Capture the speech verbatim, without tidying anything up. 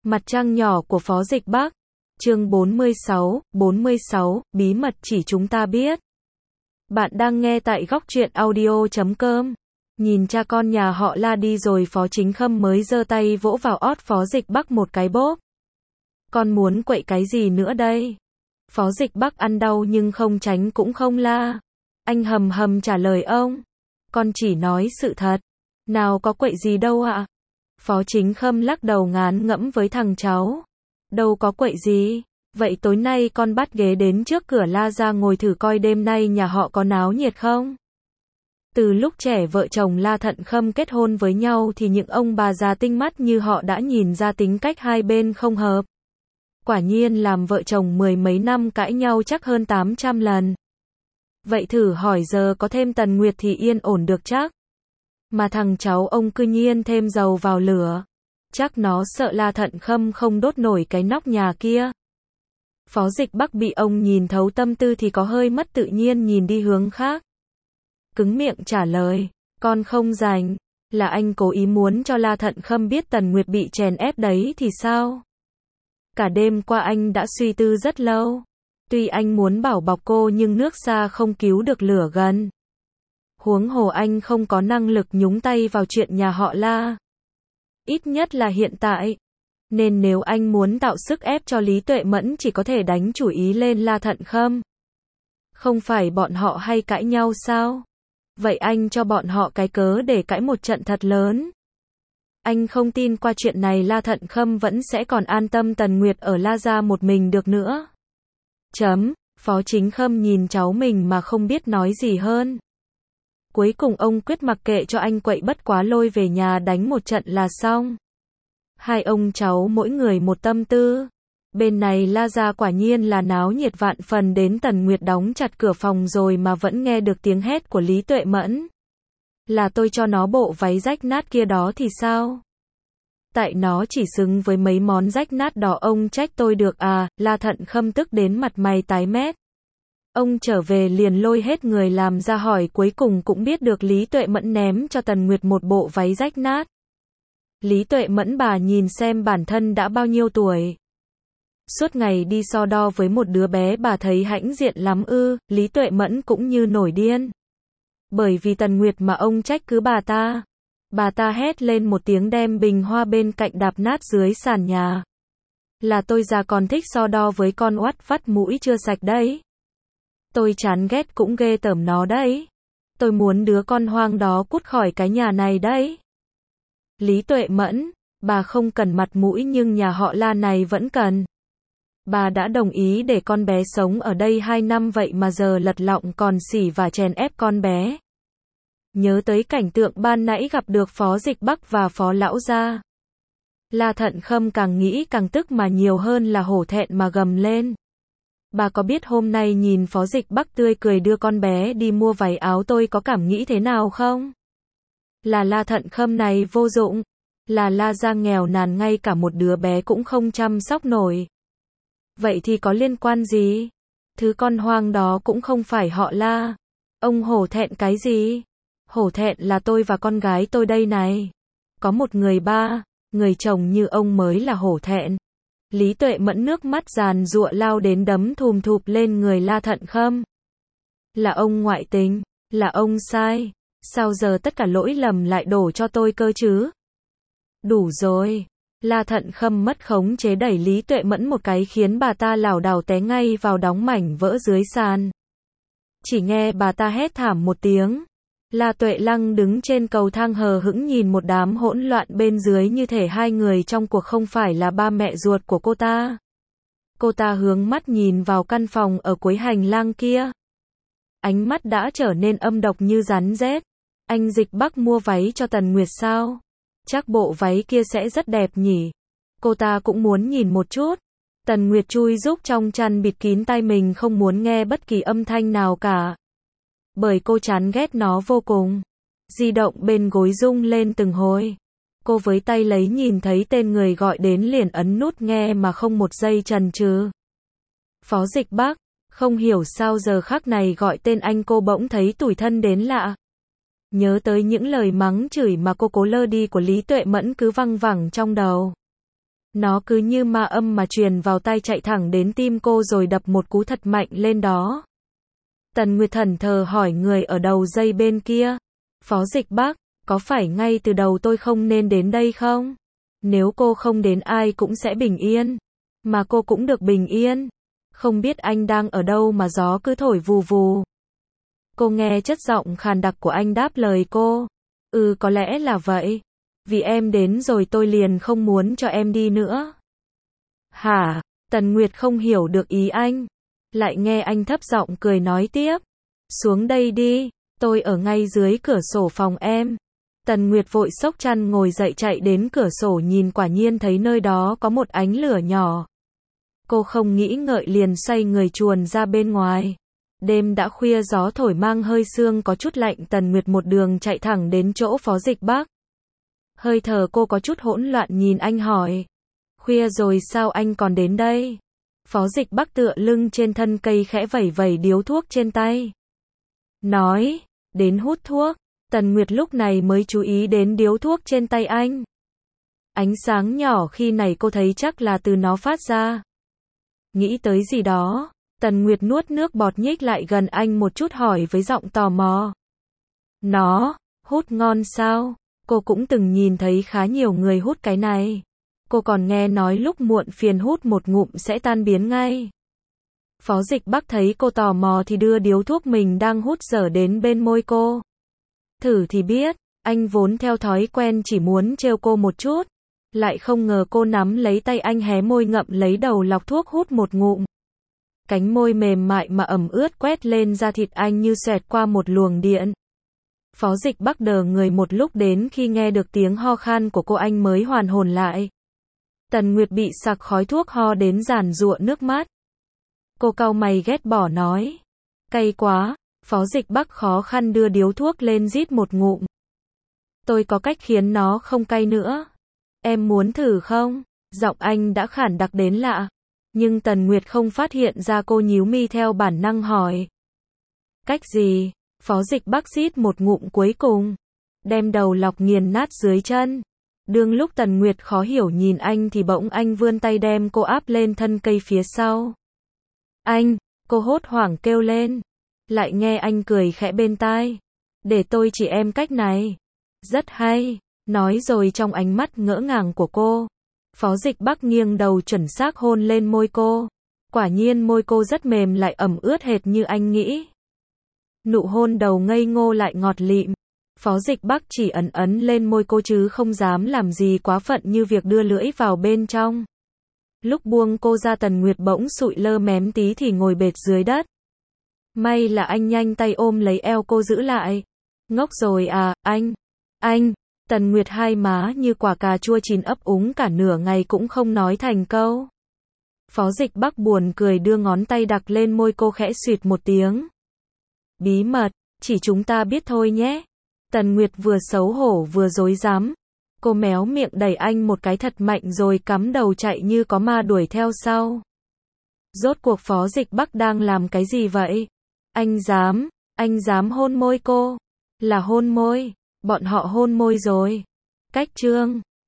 Mặt trăng nhỏ của Phó Dịch Bắc. Chương bốn mươi sáu, bốn mươi sáu, bí mật chỉ chúng ta biết. Bạn đang nghe tại góc truyện audio chấm com. Nhìn cha con nhà họ La đi rồi, Phó Chính Khâm mới giơ tay vỗ vào ót Phó Dịch Bắc một cái bốp. Con muốn quậy cái gì nữa đây? Phó Dịch Bắc ăn đau nhưng không tránh cũng không la. Anh hầm hầm trả lời ông. Con chỉ nói sự thật. Nào có quậy gì đâu ạ. Phó Chính Khâm lắc đầu ngán ngẫm với thằng cháu. Đâu có quậy gì. Vậy tối nay con bắt ghế đến trước cửa La ra ngồi thử coi đêm nay nhà họ có náo nhiệt không? Từ lúc trẻ vợ chồng La Thận Khâm kết hôn với nhau thì những ông bà già tinh mắt như họ đã nhìn ra tính cách hai bên không hợp. Quả nhiên làm vợ chồng mười mấy năm cãi nhau chắc hơn tám trăm lần. Vậy thử hỏi giờ có thêm Tần Nguyệt thì yên ổn được chắc. Mà thằng cháu ông cư nhiên thêm dầu vào lửa. Chắc nó sợ La Thận Khâm không đốt nổi cái nóc nhà kia. Phó Dịch Bắc bị ông nhìn thấu tâm tư thì có hơi mất tự nhiên, nhìn đi hướng khác. Cứng miệng trả lời, con không rành. Là anh cố ý muốn cho La Thận Khâm biết Tần Nguyệt bị chèn ép đấy thì sao? Cả đêm qua anh đã suy tư rất lâu. Tuy anh muốn bảo bọc cô nhưng nước xa không cứu được lửa gần. Huống hồ anh không có năng lực nhúng tay vào chuyện nhà họ La. Ít nhất là hiện tại. Nên nếu anh muốn tạo sức ép cho Lý Tuệ Mẫn chỉ có thể đánh chủ ý lên La Thận Khâm. Không phải bọn họ hay cãi nhau sao? Vậy anh cho bọn họ cái cớ để cãi một trận thật lớn. Anh không tin qua chuyện này La Thận Khâm vẫn sẽ còn an tâm Tần Nguyệt ở La gia một mình được nữa. Chấm, Phó Chính Khâm nhìn cháu mình mà không biết nói gì hơn. Cuối cùng ông quyết mặc kệ cho anh quậy, bất quá lôi về nhà đánh một trận là xong. Hai ông cháu mỗi người một tâm tư. Bên này La gia quả nhiên là náo nhiệt vạn phần, đến Tần Nguyệt đóng chặt cửa phòng rồi mà vẫn nghe được tiếng hét của Lý Tuệ Mẫn. Là tôi cho nó bộ váy rách nát kia đó thì sao? Tại nó chỉ xứng với mấy món rách nát đó ông trách tôi được à? La Thận Khâm tức đến mặt mày tái mét. Ông trở về liền lôi hết người làm ra hỏi, cuối cùng cũng biết được Lý Tuệ Mẫn ném cho Tần Nguyệt một bộ váy rách nát. Lý Tuệ Mẫn bà nhìn xem bản thân đã bao nhiêu tuổi. Suốt ngày đi so đo với một đứa bé bà thấy hãnh diện lắm ư? Lý Tuệ Mẫn cũng như nổi điên. Bởi vì Tần Nguyệt mà ông trách cứ bà ta. Bà ta hét lên một tiếng đem bình hoa bên cạnh đạp nát dưới sàn nhà. Là tôi già còn thích so đo với con oắt vắt mũi chưa sạch đấy. Tôi chán ghét cũng ghê tởm nó đấy. Tôi muốn đứa con hoang đó cút khỏi cái nhà này đấy. Lý Tuệ Mẫn, bà không cần mặt mũi nhưng nhà họ La này vẫn cần. Bà đã đồng ý để con bé sống ở đây hai năm vậy mà giờ lật lọng còn xỉ và chèn ép con bé. Nhớ tới cảnh tượng ban nãy gặp được Phó Dịch Bắc và Phó Lão gia. La Thận Khâm càng nghĩ càng tức mà nhiều hơn là hổ thẹn mà gầm lên. Bà có biết hôm nay nhìn Phó Dịch Bắc tươi cười đưa con bé đi mua váy áo tôi có cảm nghĩ thế nào không? Là La Thận Khâm này vô dụng. Là La gia nghèo nàn ngay cả một đứa bé cũng không chăm sóc nổi. Vậy thì có liên quan gì? Thứ con hoang đó cũng không phải họ La. Ông hổ thẹn cái gì? Hổ thẹn là tôi và con gái tôi đây này. Có một người ba, người chồng như ông mới là hổ thẹn. Lý Tuệ Mẫn nước mắt giàn giụa lao đến đấm thùm thụp lên người La Thận Khâm. Là ông ngoại tình, là ông sai. Sao giờ tất cả lỗi lầm lại đổ cho tôi cơ chứ? Đủ rồi. La Thận Khâm mất khống chế đẩy Lý Tuệ Mẫn một cái khiến bà ta lảo đảo té ngay vào đống mảnh vỡ dưới sàn. Chỉ nghe bà ta hét thảm một tiếng. La Tuệ Lăng đứng trên cầu thang hờ hững nhìn một đám hỗn loạn bên dưới, như thể hai người trong cuộc không phải là ba mẹ ruột của cô ta. Cô ta hướng mắt nhìn vào căn phòng ở cuối hành lang kia. Ánh mắt đã trở nên âm độc như rắn rết. Anh Dịch Bắc mua váy cho Tần Nguyệt sao? Chắc bộ váy kia sẽ rất đẹp nhỉ? Cô ta cũng muốn nhìn một chút. Tần Nguyệt chui rúc trong chăn bịt kín tai mình, không muốn nghe bất kỳ âm thanh nào cả. Bởi cô chán ghét nó vô cùng. Di động bên gối rung lên từng hồi. Cô với tay lấy, nhìn thấy tên người gọi đến liền ấn nút nghe mà không một giây chần chừ. Phó Dịch Bắc, không hiểu sao giờ khắc này gọi tên anh cô bỗng thấy tủi thân đến lạ. Nhớ tới những lời mắng chửi mà cô cố lơ đi của Lý Tuệ Mẫn cứ văng vẳng trong đầu. Nó cứ như ma âm mà truyền vào tai, chạy thẳng đến tim cô rồi đập một cú thật mạnh lên đó. Tần Nguyệt thẫn thờ hỏi người ở đầu dây bên kia. Phó Dịch Bắc, có phải ngay từ đầu tôi không nên đến đây không? Nếu cô không đến ai cũng sẽ bình yên. Mà cô cũng được bình yên. Không biết anh đang ở đâu mà gió cứ thổi vù vù. Cô nghe chất giọng khàn đặc của anh đáp lời cô. Ừ, có lẽ là vậy. Vì em đến rồi tôi liền không muốn cho em đi nữa. Hả? Tần Nguyệt không hiểu được ý anh. Lại nghe anh thấp giọng cười nói tiếp. Xuống đây đi, tôi ở ngay dưới cửa sổ phòng em. Tần Nguyệt vội xốc chăn ngồi dậy chạy đến cửa sổ nhìn, quả nhiên thấy nơi đó có một ánh lửa nhỏ. Cô không nghĩ ngợi liền xoay người chuồn ra bên ngoài. Đêm đã khuya, gió thổi mang hơi sương có chút lạnh. Tần Nguyệt một đường chạy thẳng đến chỗ Phó Dịch Bắc. Hơi thở cô có chút hỗn loạn nhìn anh hỏi. Khuya rồi sao anh còn đến đây? Phó Dịch Bắc tựa lưng trên thân cây khẽ vẩy vẩy điếu thuốc trên tay. Nói, đến hút thuốc. Tần Nguyệt lúc này mới chú ý đến điếu thuốc trên tay anh. Ánh sáng nhỏ khi này cô thấy chắc là từ nó phát ra. Nghĩ tới gì đó, Tần Nguyệt nuốt nước bọt nhích lại gần anh một chút hỏi với giọng tò mò. Nó, hút ngon sao? Cô cũng từng nhìn thấy khá nhiều người hút cái này. Cô còn nghe nói lúc muộn phiền hút một ngụm sẽ tan biến ngay. Phó Dịch Bắc thấy cô tò mò thì đưa điếu thuốc mình đang hút dở đến bên môi cô. Thử thì biết, anh vốn theo thói quen chỉ muốn trêu cô một chút. Lại không ngờ cô nắm lấy tay anh hé môi ngậm lấy đầu lọc thuốc hút một ngụm. Cánh môi mềm mại mà ẩm ướt quét lên da thịt anh như xoẹt qua một luồng điện. Phó Dịch Bắc đờ người một lúc, đến khi nghe được tiếng ho khan của cô anh mới hoàn hồn lại. Tần Nguyệt bị sặc khói thuốc ho đến giàn giụa nước mắt. Cô cau mày ghét bỏ nói. Cay quá. Phó Dịch Bắc khó khăn đưa điếu thuốc lên rít một ngụm. Tôi có cách khiến nó không cay nữa. Em muốn thử không? Giọng anh đã khản đặc đến lạ. Nhưng Tần Nguyệt không phát hiện ra, cô nhíu mi theo bản năng hỏi. Cách gì? Phó Dịch Bắc rít một ngụm cuối cùng. Đem đầu lọc nghiền nát dưới chân. Đương lúc Tần Nguyệt khó hiểu nhìn anh thì bỗng anh vươn tay đem cô áp lên thân cây phía sau. Anh! Cô hốt hoảng kêu lên. Lại nghe anh cười khẽ bên tai. Để tôi chỉ em cách này. Rất hay. Nói rồi trong ánh mắt ngỡ ngàng của cô, Phó Dịch Bắc nghiêng đầu chuẩn xác hôn lên môi cô. Quả nhiên môi cô rất mềm lại ẩm ướt hệt như anh nghĩ. Nụ hôn đầu ngây ngô lại ngọt lịm. Phó Dịch Bắc chỉ ấn ấn lên môi cô chứ không dám làm gì quá phận như việc đưa lưỡi vào bên trong. Lúc buông cô ra, Tần Nguyệt bỗng sụi lơ mém tí thì ngồi bệt dưới đất. May là anh nhanh tay ôm lấy eo cô giữ lại. Ngốc rồi à, anh. Anh. Tần Nguyệt hai má như quả cà chua chín ấp úng cả nửa ngày cũng không nói thành câu. Phó Dịch Bắc buồn cười đưa ngón tay đặt lên môi cô khẽ xuyệt một tiếng. Bí mật, chỉ chúng ta biết thôi nhé. Tần Nguyệt vừa xấu hổ vừa rối rắm. Cô méo miệng đẩy anh một cái thật mạnh rồi cắm đầu chạy như có ma đuổi theo sau. Rốt cuộc Phó Dịch Bắc đang làm cái gì vậy? Anh dám, anh dám hôn môi cô. Là hôn môi. Bọn họ hôn môi rồi. Cách chương